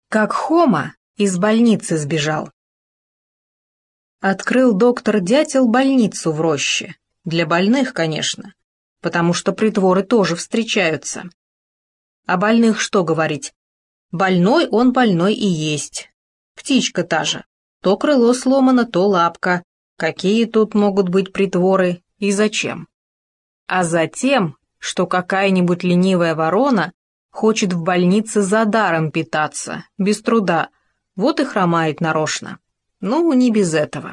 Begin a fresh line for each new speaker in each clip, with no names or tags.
Как Хома из больницы сбежал. Открыл доктор Дятел больницу в роще. Для больных, конечно, потому что притворы тоже встречаются. О больных что говорить? Больной он больной и есть. Птичка та же. То крыло сломано, то лапка. Какие тут могут быть притворы и зачем? А затем, что какая-нибудь ленивая ворона хочет в больнице за даром питаться, без труда, вот и хромает нарочно. Ну, не без этого.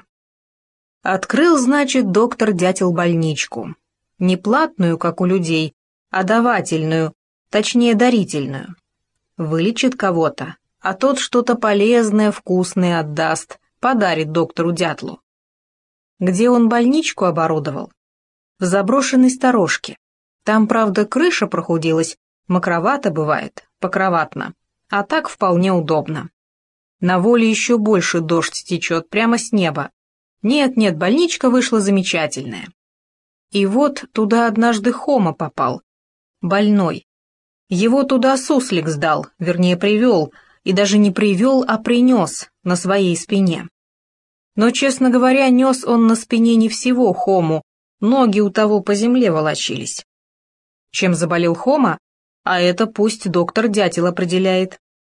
Открыл, значит, доктор Дятел больничку. Не платную, как у людей, а давательную, точнее дарительную. Вылечит кого-то, а тот что-то полезное, вкусное отдаст, подарит доктору Дятлу. Где он больничку оборудовал? В заброшенной сторожке. Там, правда, крыша прохудилась, мокровато бывает, покроватно, а так вполне удобно. На воле еще больше дождь течет прямо с неба. Нет, больничка вышла замечательная. И вот туда однажды Хома попал, больной. Его туда суслик сдал, вернее привел, и даже не привел, а принес на своей спине. Но, честно говоря, нес он на спине не всего Хому, ноги у того по земле волочились. Чем заболел Хома, а это пусть доктор Дятел определяет.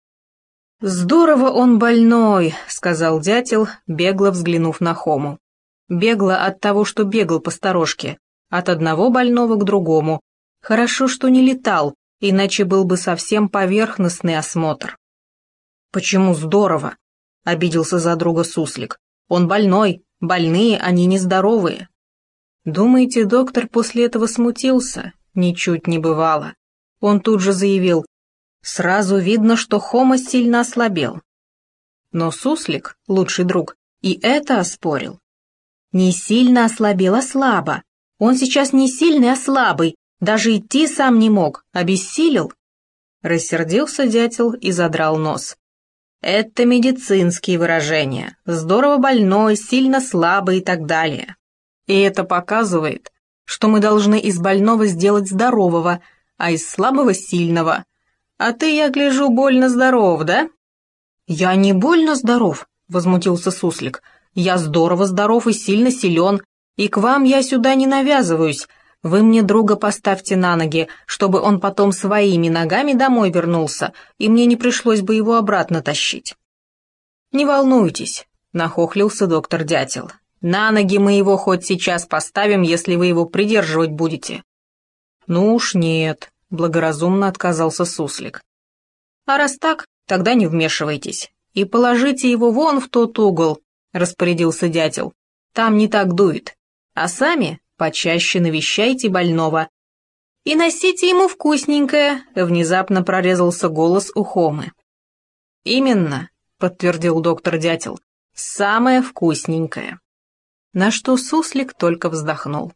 «Здорово он больной», — сказал Дятел, бегло взглянув на Хому. Бегло от того, что бегал по сторожке, от одного больного к другому. Хорошо, что не летал, иначе был бы совсем поверхностный осмотр. «Почему здорово?» — обиделся за друга суслик. «Он больной, больные, они нездоровые». Думаете, доктор после этого смутился? Ничуть не бывало. Он тут же заявил: «Сразу видно, что Хома сильно ослабел». Но суслик, лучший друг, и это оспорил. «Не сильно ослабел, а слабо. Он сейчас не сильный, а слабый, даже идти сам не мог, обессилел». Рассердился Дятел и задрал нос. «Это медицинские выражения. Здорово больной, сильно слабый и так далее. И это показывает, что мы должны из больного сделать здорового, а из слабого — сильного. А ты, я гляжу, больно здоров, да?» «Я не больно здоров», — возмутился суслик. «Я здорово здоров и сильно силен, и к вам я сюда не навязываюсь. Вы мне друга поставьте на ноги, чтобы он потом своими ногами домой вернулся, и мне не пришлось бы его обратно тащить». «Не волнуйтесь», — нахохлился доктор Дятел. «На ноги мы его хоть сейчас поставим, если вы его придерживать будете». «Ну уж нет», — благоразумно отказался суслик. «А раз так, тогда не вмешивайтесь. И положите его вон в тот угол», — распорядился Дятел. «Там не так дует. А сами почаще навещайте больного. И носите ему вкусненькое», — внезапно прорезался голос у Хомы. «Именно», — подтвердил доктор Дятел, — «самое вкусненькое». На что суслик только вздохнул.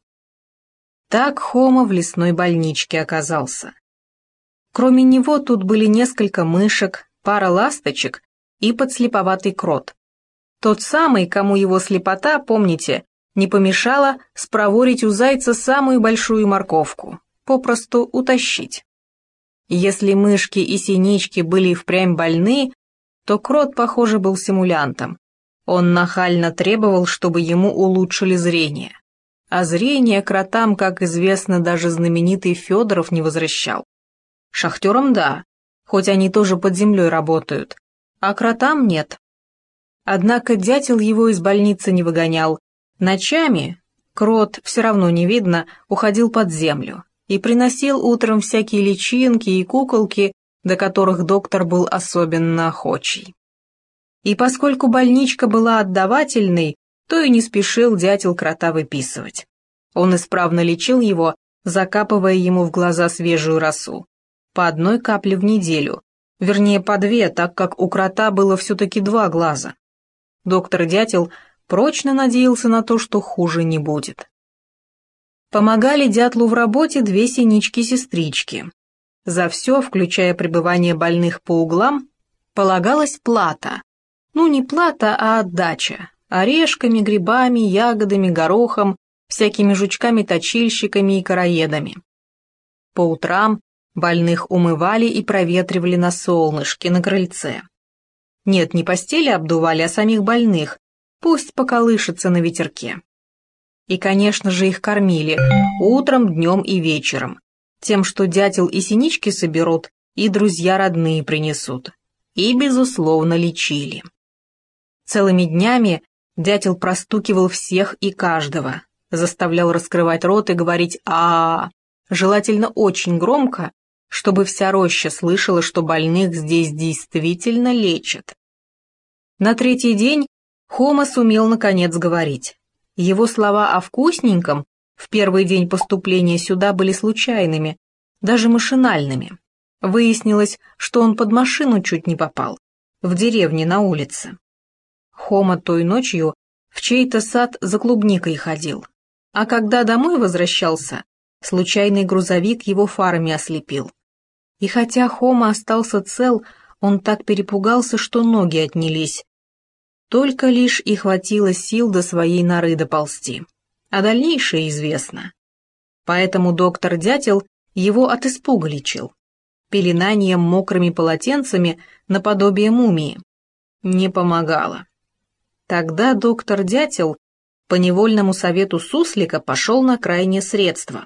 Так Хома в лесной больничке оказался. Кроме него тут были несколько мышек, пара ласточек и подслеповатый крот. Тот самый, кому его слепота, помните, не помешала спроворить у зайца самую большую морковку, попросту утащить. Если мышки и синички были впрямь больны, то крот, похоже, был симулянтом. Он нахально требовал, чтобы ему улучшили зрение. А зрение кротам, как известно, даже знаменитый Федоров не возвращал. Шахтерам да, хоть они тоже под землей работают, а кротам нет. Однако Дятел его из больницы не выгонял. Ночами крот, все равно не видно, уходил под землю и приносил утром всякие личинки и куколки, до которых доктор был особенно охочий. И поскольку больничка была отдавательной, то и не спешил Дятел крота выписывать. Он исправно лечил его, закапывая ему в глаза свежую росу. По одной капле в неделю, вернее по две, так как у крота было все-таки два глаза. Доктор Дятел прочно надеялся на то, что хуже не будет. Помогали Дятлу в работе две синички-сестрички. За все, включая пребывание больных по углам, полагалась плата. Ну, не плата, а отдача. Орешками, грибами, ягодами, горохом, всякими жучками-точильщиками и короедами. По утрам больных умывали и проветривали на солнышке, на крыльце. Нет, не постели обдували, а самих больных. Пусть поколышется на ветерке. И, конечно же, их кормили утром, днем и вечером. Тем, что дятел и синички соберут, и друзья родные принесут. И, безусловно, лечили. Целыми днями дятел простукивал всех и каждого, заставлял раскрывать рот и говорить «а-а-а», желательно очень громко, чтобы вся роща слышала, что больных здесь действительно лечат. На третий день Хома сумел наконец говорить. Его слова о вкусненьком в первый день поступления сюда были случайными, даже машинальными. Выяснилось, что он под машину чуть не попал, в деревне на улице. Хома той ночью в чей-то сад за клубникой ходил, а когда домой возвращался, случайный грузовик его фарами ослепил. И хотя Хома остался цел, он так перепугался, что ноги отнялись. Только лишь и хватило сил до своей норы доползти. А дальнейшее известно. Поэтому доктор-дятел его от испуга лечил. Пеленанием мокрыми полотенцами наподобие мумии. Не помогало. Тогда доктор-дятел по невольному совету суслика пошел на крайнее средство.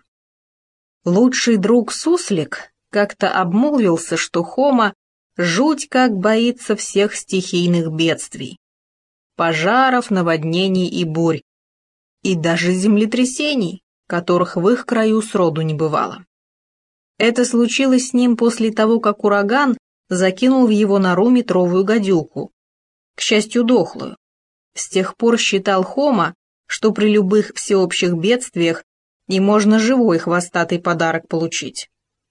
Лучший друг суслик как-то обмолвился, что Хома жуть как боится всех стихийных бедствий. Пожаров, наводнений и бурь, и даже землетрясений, которых в их краю сроду не бывало. Это случилось с ним после того, как ураган закинул в его нору метровую гадюку, к счастью, дохлую. С тех пор считал Хома, что при любых всеобщих бедствиях и можно живой хвостатый подарок получить.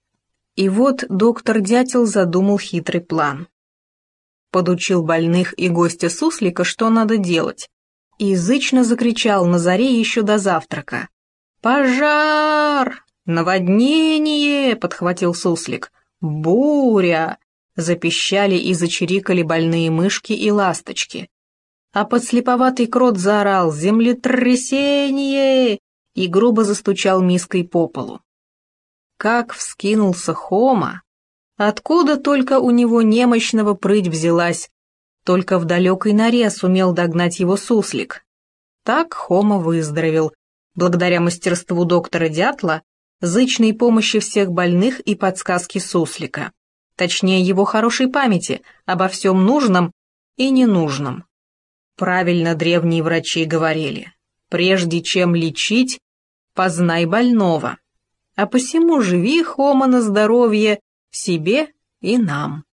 И вот доктор-дятел задумал хитрый план. Подучил больных и гостя суслика, что надо делать, и язычно закричал на заре еще до завтрака. «Пожар! Наводнение!» — подхватил суслик. «Буря!» — запищали и зачирикали больные мышки и ласточки. А подслеповатый крот заорал «Землетрясение!» и грубо застучал миской по полу. Как вскинулся Хома! Откуда только у него немощного прыть взялась, только в далекой норе сумел догнать его суслик. Так Хома выздоровел, благодаря мастерству доктора Дятла, зычной помощи всех больных и подсказки суслика, точнее его хорошей памяти обо всем нужном и ненужном. Правильно древние врачи говорили, прежде чем лечить, познай больного. А посему живи, Хома, на здоровье себе и нам.